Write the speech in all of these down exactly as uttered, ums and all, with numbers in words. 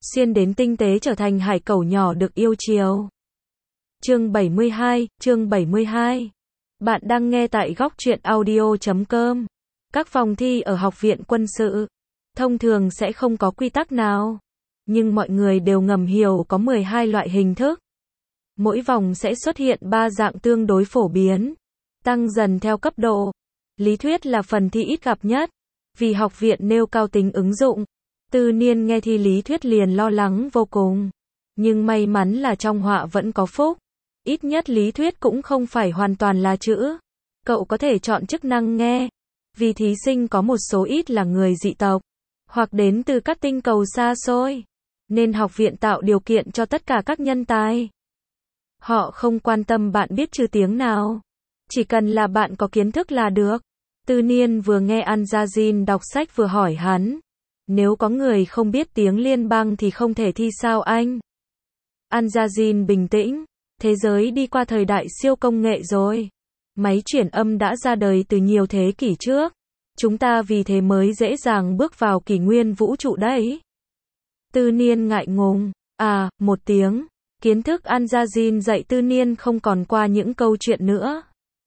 xuyên đến tinh tế trở thành hải cẩu nhỏ được yêu chiều. Chương bảy mươi hai, chương bảy mươi hai. Bạn đang nghe tại góc truyện audio chấm com. Các phòng thi ở Học viện Quân sự thông thường sẽ không có quy tắc nào, nhưng mọi người đều ngầm hiểu có mười hai loại hình thức. Mỗi vòng sẽ xuất hiện ba dạng tương đối phổ biến, tăng dần theo cấp độ. Lý thuyết là phần thi ít gặp nhất, vì học viện nêu cao tính ứng dụng. Tư Niên nghe thi lý thuyết liền lo lắng vô cùng, nhưng may mắn là trong họa vẫn có phúc. Ít nhất lý thuyết cũng không phải hoàn toàn là chữ. Cậu có thể chọn chức năng nghe, vì thí sinh có một số ít là người dị tộc, hoặc đến từ các tinh cầu xa xôi, nên học viện tạo điều kiện cho tất cả các nhân tài. Họ không quan tâm bạn biết trừ tiếng nào, chỉ cần là bạn có kiến thức là được. Tư Niên vừa nghe An-Gia-Jin đọc sách vừa hỏi hắn, nếu có người không biết tiếng liên bang thì không thể thi sao anh? An-Gia-Jin bình tĩnh, thế giới đi qua thời đại siêu công nghệ rồi. Máy chuyển âm đã ra đời từ nhiều thế kỷ trước. Chúng ta vì thế mới dễ dàng bước vào kỷ nguyên vũ trụ đấy. Tư Niên ngại ngùng, à, một tiếng. Kiến thức An-Gia-Jin dạy Tư Niên không còn qua những câu chuyện nữa.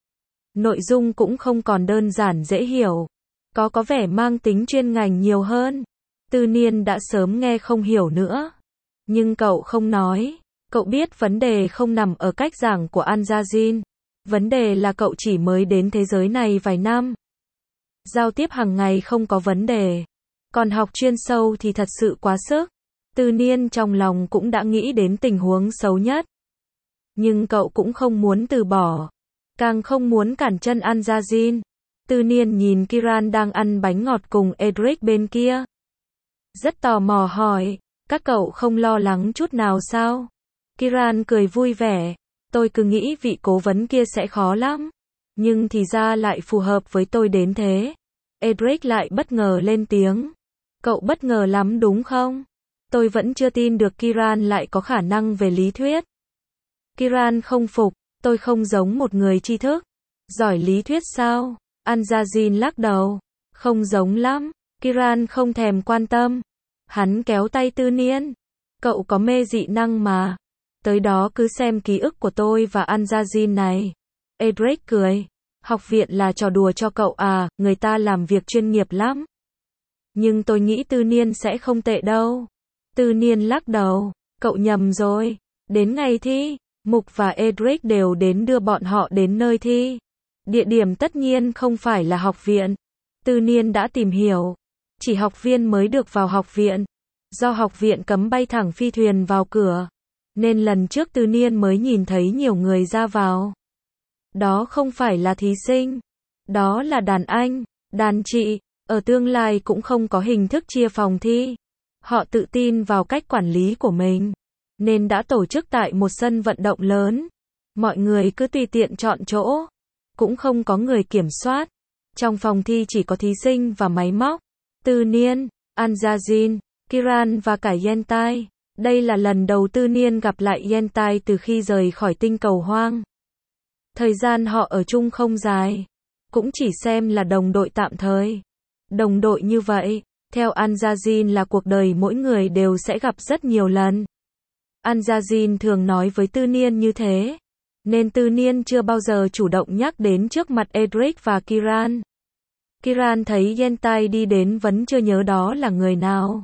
Nội dung cũng không còn đơn giản dễ hiểu, có có vẻ mang tính chuyên ngành nhiều hơn. Tư Niên đã sớm nghe không hiểu nữa, nhưng cậu không nói. Cậu biết vấn đề không nằm ở cách giảng của An-Gia-Jin, vấn đề là cậu chỉ mới đến thế giới này vài năm. Giao tiếp hàng ngày không có vấn đề, còn học chuyên sâu thì thật sự quá sức. Tư Niên trong lòng cũng đã nghĩ đến tình huống xấu nhất, nhưng cậu cũng không muốn từ bỏ, càng không muốn cản chân An-Gia-Jin. Tư Niên nhìn Kiran đang ăn bánh ngọt cùng Edric bên kia, rất tò mò hỏi, các cậu không lo lắng chút nào sao? Kiran cười vui vẻ, tôi cứ nghĩ vị cố vấn kia sẽ khó lắm, nhưng thì ra lại phù hợp với tôi đến thế. Edric lại bất ngờ lên tiếng, cậu bất ngờ lắm đúng không? Tôi vẫn chưa tin được Kiran lại có khả năng về lý thuyết. Kiran không phục, tôi không giống một người tri thức. Giỏi lý thuyết sao? An-Gia-Jin lắc đầu, không giống lắm. Kiran không thèm quan tâm. Hắn kéo tay Tư Niên, cậu có mê dị năng mà. Tới đó cứ xem ký ức của tôi và An-Gia-Jin này. Edric cười, học viện là trò đùa cho cậu à, người ta làm việc chuyên nghiệp lắm. Nhưng tôi nghĩ Tư Niên sẽ không tệ đâu. Tư Niên lắc đầu, cậu nhầm rồi. Đến ngày thi, Mục và Edric đều đến đưa bọn họ đến nơi thi. Địa điểm tất nhiên không phải là học viện. Tư Niên đã tìm hiểu, chỉ học viên mới được vào học viện. Do học viện cấm bay thẳng phi thuyền vào cửa, nên lần trước Tư Niên mới nhìn thấy nhiều người ra vào. Đó không phải là thí sinh, đó là đàn anh, đàn chị. Ở tương lai cũng không có hình thức chia phòng thi. Họ tự tin vào cách quản lý của mình, nên đã tổ chức tại một sân vận động lớn. Mọi người cứ tùy tiện chọn chỗ, cũng không có người kiểm soát. Trong phòng thi chỉ có thí sinh và máy móc. Tư Niên, An-Gia-Jin, Kiran và cả Yentai. Đây là lần đầu Tư Niên gặp lại Yentai từ khi rời khỏi tinh cầu hoang. Thời gian họ ở chung không dài, cũng chỉ xem là đồng đội tạm thời. Đồng đội như vậy, theo An-Gia-Jin là cuộc đời mỗi người đều sẽ gặp rất nhiều lần. An-Gia-Jin thường nói với Tư Niên như thế, nên Tư Niên chưa bao giờ chủ động nhắc đến trước mặt Edric và Kiran. Kiran thấy Yentai đi đến vẫn chưa nhớ đó là người nào.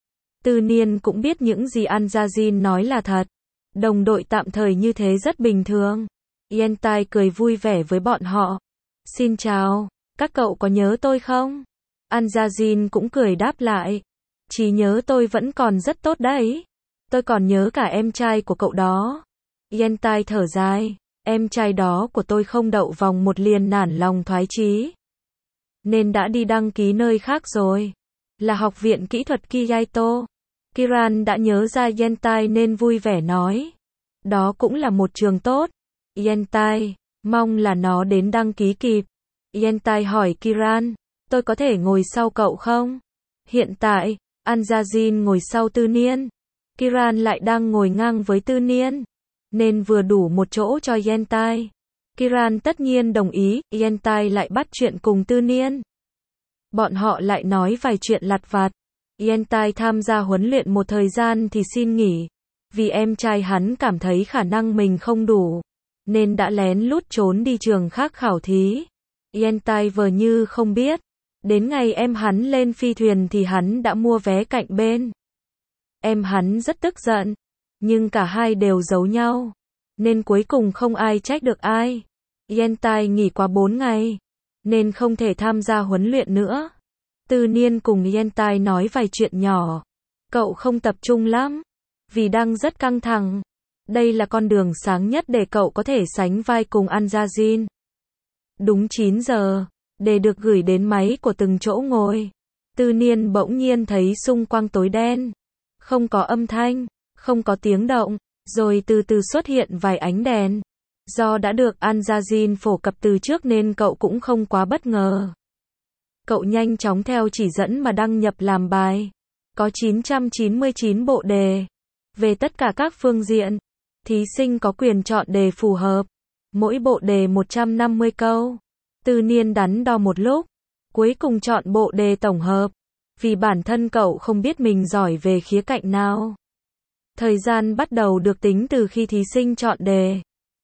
Tư Niên cũng biết những gì An-Gia-Jin nói là thật. Đồng đội tạm thời như thế rất bình thường. Yentai cười vui vẻ với bọn họ. Xin chào, các cậu có nhớ tôi không? An-Gia-Jin cũng cười đáp lại. Trí nhớ tôi vẫn còn rất tốt đấy. Tôi còn nhớ cả em trai của cậu đó. Yentai thở dài. Em trai đó của tôi không đậu vòng một liền nản lòng thoái chí, nên đã đi đăng ký nơi khác rồi. Là học viện kỹ thuật Kyoto. Kiran đã nhớ ra Yentai nên vui vẻ nói. Đó cũng là một trường tốt. Yentai, mong là nó đến đăng ký kịp. Yentai hỏi Kiran, tôi có thể ngồi sau cậu không? Hiện tại, An-Gia-Jin ngồi sau Tư Niên. Kiran lại đang ngồi ngang với Tư Niên, nên vừa đủ một chỗ cho Yentai. Kiran tất nhiên đồng ý, Yentai lại bắt chuyện cùng Tư Niên. Bọn họ lại nói vài chuyện lặt vặt. Yentai tham gia huấn luyện một thời gian thì xin nghỉ. Vì em trai hắn cảm thấy khả năng mình không đủ, nên đã lén lút trốn đi trường khác khảo thí. Yentai vờ như không biết. Đến ngày em hắn lên phi thuyền thì hắn đã mua vé cạnh bên. Em hắn rất tức giận, nhưng cả hai đều giấu nhau, nên cuối cùng không ai trách được ai. Yentai nghỉ quá bốn ngày, nên không thể tham gia huấn luyện nữa. Tư Niên cùng Yentai nói vài chuyện nhỏ. Cậu không tập trung lắm, vì đang rất căng thẳng. Đây là con đường sáng nhất để cậu có thể sánh vai cùng Anjazin. Đúng chín giờ, đề được gửi đến máy của từng chỗ ngồi. Tư Niên bỗng nhiên thấy xung quanh tối đen. Không có âm thanh, không có tiếng động, rồi từ từ xuất hiện vài ánh đèn. Do đã được Anjazin phổ cập từ trước nên cậu cũng không quá bất ngờ. Cậu nhanh chóng theo chỉ dẫn mà đăng nhập làm bài. Có chín trăm chín mươi chín bộ đề. Về tất cả các phương diện, thí sinh có quyền chọn đề phù hợp. Mỗi bộ đề một trăm năm mươi câu. Tư Niên đắn đo một lúc, cuối cùng chọn bộ đề tổng hợp. Vì bản thân cậu không biết mình giỏi về khía cạnh nào. Thời gian bắt đầu được tính từ khi thí sinh chọn đề.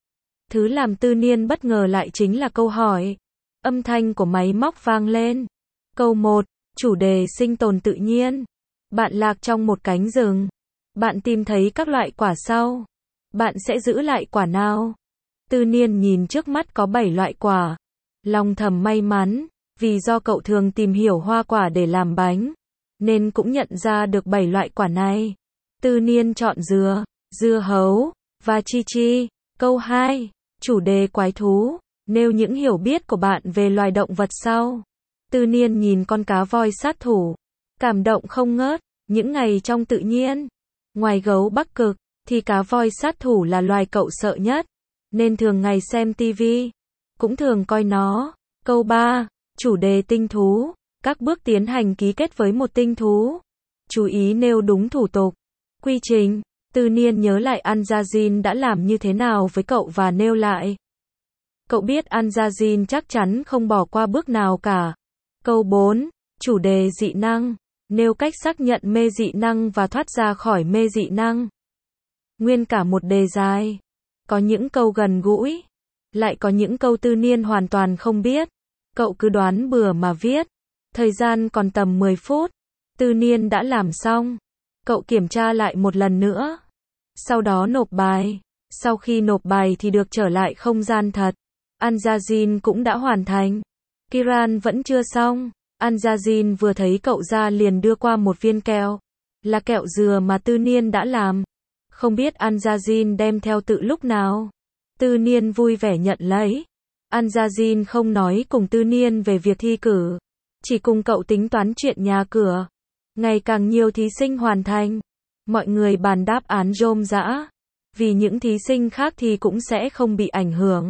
Thứ làm Tư Niên bất ngờ lại chính là câu hỏi. Âm thanh của máy móc vang lên. Câu một, chủ đề sinh tồn tự nhiên. Bạn lạc trong một cánh rừng. Bạn tìm thấy các loại quả sau. Bạn sẽ giữ lại quả nào? Tư Niên nhìn trước mắt có bảy loại quả. Lòng thầm may mắn, vì do cậu thường tìm hiểu hoa quả để làm bánh, nên cũng nhận ra được bảy loại quả này. Tư Niên chọn dừa, dưa hấu, và chi chi. Câu hai, chủ đề quái thú. Nêu những hiểu biết của bạn về loài động vật sau. Tư Niên nhìn con cá voi sát thủ. Cảm động không ngớt, những ngày trong tự nhiên. Ngoài gấu Bắc Cực, thì cá voi sát thủ là loài cậu sợ nhất. Nên thường ngày xem tivi, cũng thường coi nó. Câu ba, chủ đề tinh thú. Các bước tiến hành ký kết với một tinh thú. Chú ý nêu đúng thủ tục, quy trình. Tư Niên nhớ lại Anjazin đã làm như thế nào với cậu và nêu lại. Cậu biết Anjazin chắc chắn không bỏ qua bước nào cả. Câu bốn, chủ đề dị năng. Nêu cách xác nhận mê dị năng và thoát ra khỏi mê dị năng. Nguyên cả một đề dài. Có những câu gần gũi, lại có những câu Tư Niên hoàn toàn không biết. Cậu cứ đoán bừa mà viết. Thời gian còn tầm mười phút. Tư Niên đã làm xong. Cậu kiểm tra lại một lần nữa. Sau đó nộp bài. Sau khi nộp bài thì được trở lại không gian thật. Anjazin cũng đã hoàn thành. Kiran vẫn chưa xong. Anjazin vừa thấy cậu ra liền đưa qua một viên kẹo. Là kẹo dừa mà Tư Niên đã làm. Không biết Anjazin đem theo tự lúc nào. Tư Niên vui vẻ nhận lấy. Anjazin không nói cùng Tư Niên về việc thi cử. Chỉ cùng cậu tính toán chuyện nhà cửa. Ngày càng nhiều thí sinh hoàn thành. Mọi người bàn đáp án rôm rã. Vì những thí sinh khác thì cũng sẽ không bị ảnh hưởng.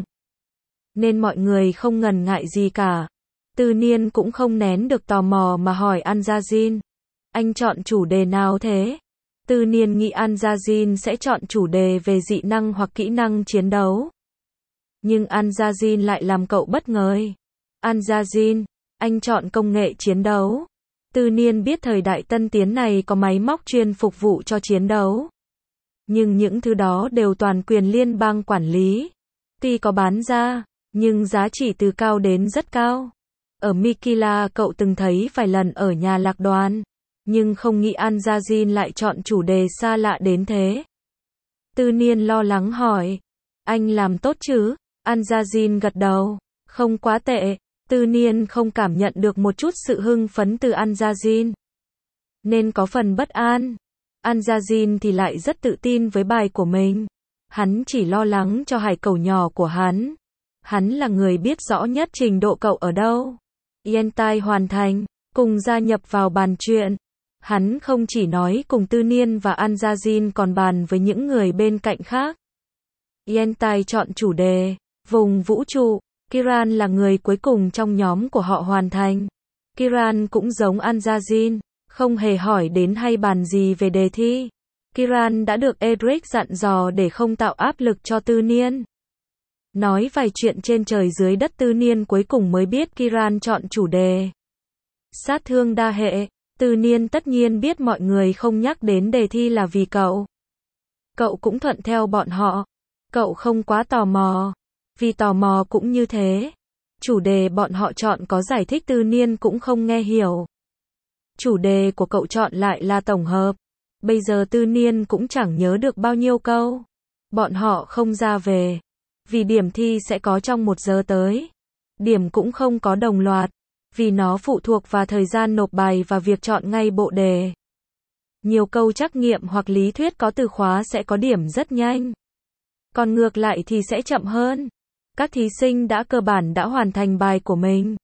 Nên mọi người không ngần ngại gì cả. Tư Niên cũng không nén được tò mò mà hỏi Anjazin. Anh chọn chủ đề nào thế? Tư Niên nghĩ Anjazin sẽ chọn chủ đề về dị năng hoặc kỹ năng chiến đấu. Nhưng Anjazin lại làm cậu bất ngờ. Anjazin, anh chọn công nghệ chiến đấu. Tư Niên biết thời đại tân tiến này có máy móc chuyên phục vụ cho chiến đấu. Nhưng những thứ đó đều toàn quyền liên bang quản lý. Tuy có bán ra, nhưng giá trị từ cao đến rất cao. Ở Mikila cậu từng thấy vài lần ở nhà lạc đoàn. Nhưng không nghĩ Anjazin lại chọn chủ đề xa lạ đến thế. Tư Niên lo lắng hỏi. Anh làm tốt chứ? Anjazin gật đầu. Không quá tệ. Tư Niên không cảm nhận được một chút sự hưng phấn từ Anjazin. Nên có phần bất an. Anjazin thì lại rất tự tin với bài của mình. Hắn chỉ lo lắng cho hải cẩu nhỏ của hắn. Hắn là người biết rõ nhất trình độ cậu ở đâu. Yentai hoàn thành, cùng gia nhập vào bàn chuyện. Hắn không chỉ nói cùng Tư Niên và Anjazin còn bàn với những người bên cạnh khác. Yentai chọn chủ đề, vùng vũ trụ. Kiran là người cuối cùng trong nhóm của họ hoàn thành. Kiran cũng giống Anjazin, không hề hỏi đến hay bàn gì về đề thi. Kiran đã được Edric dặn dò để không tạo áp lực cho Tư Niên. Nói vài chuyện trên trời dưới đất Tư Niên cuối cùng mới biết Kiran chọn chủ đề sát thương đa hệ. Tư Niên tất nhiên biết mọi người không nhắc đến đề thi là vì cậu. Cậu cũng thuận theo bọn họ. Cậu không quá tò mò. Vì tò mò cũng như thế. Chủ đề bọn họ chọn có giải thích Tư Niên cũng không nghe hiểu. Chủ đề của cậu chọn lại là tổng hợp. Bây giờ Tư Niên cũng chẳng nhớ được bao nhiêu câu. Bọn họ không ra về. Vì điểm thi sẽ có trong một giờ tới. Điểm cũng không có đồng loạt. Vì nó phụ thuộc vào thời gian nộp bài và việc chọn ngay bộ đề. Nhiều câu trắc nghiệm hoặc lý thuyết có từ khóa sẽ có điểm rất nhanh. Còn ngược lại thì sẽ chậm hơn. Các thí sinh đã cơ bản đã hoàn thành bài của mình.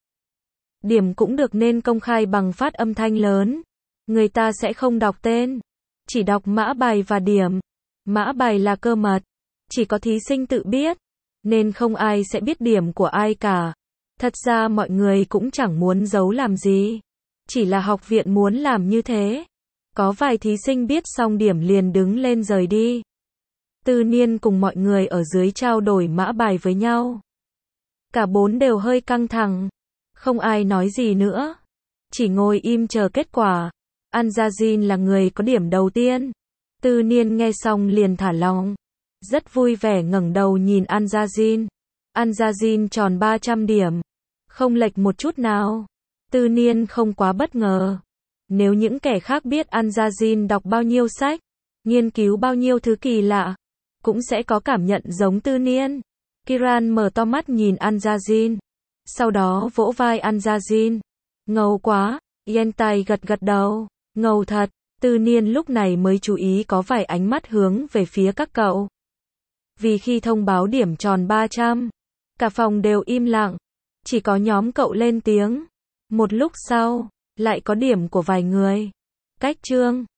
Điểm cũng được nên công khai bằng phát âm thanh lớn. Người ta sẽ không đọc tên. Chỉ đọc mã bài và điểm. Mã bài là cơ mật. Chỉ có thí sinh tự biết. Nên không ai sẽ biết điểm của ai cả. Thật ra mọi người cũng chẳng muốn giấu làm gì. Chỉ là học viện muốn làm như thế. Có vài thí sinh biết xong điểm liền đứng lên rời đi. Tư Niên cùng mọi người ở dưới trao đổi mã bài với nhau. Cả bốn đều hơi căng thẳng. Không ai nói gì nữa. Chỉ ngồi im chờ kết quả. Anjazin là người có điểm đầu tiên. Tư Niên nghe xong liền thả lỏng. Rất vui vẻ ngẩng đầu nhìn Anjazin. Anjazin tròn ba trăm điểm. Không lệch một chút nào. Tư Niên không quá bất ngờ. Nếu những kẻ khác biết Anjazin đọc bao nhiêu sách, nghiên cứu bao nhiêu thứ kỳ lạ, cũng sẽ có cảm nhận giống Tư Niên. Kiran mở to mắt nhìn Anjazin. Sau đó vỗ vai Anjazin. Ngầu quá. Yentai gật gật đầu. Ngầu thật. Tư Niên lúc này mới chú ý có vài ánh mắt hướng về phía các cậu. Vì khi thông báo điểm tròn ba trăm, cả phòng đều im lặng. Chỉ có nhóm cậu lên tiếng. Một lúc sau, lại có điểm của vài người. Cách Trương,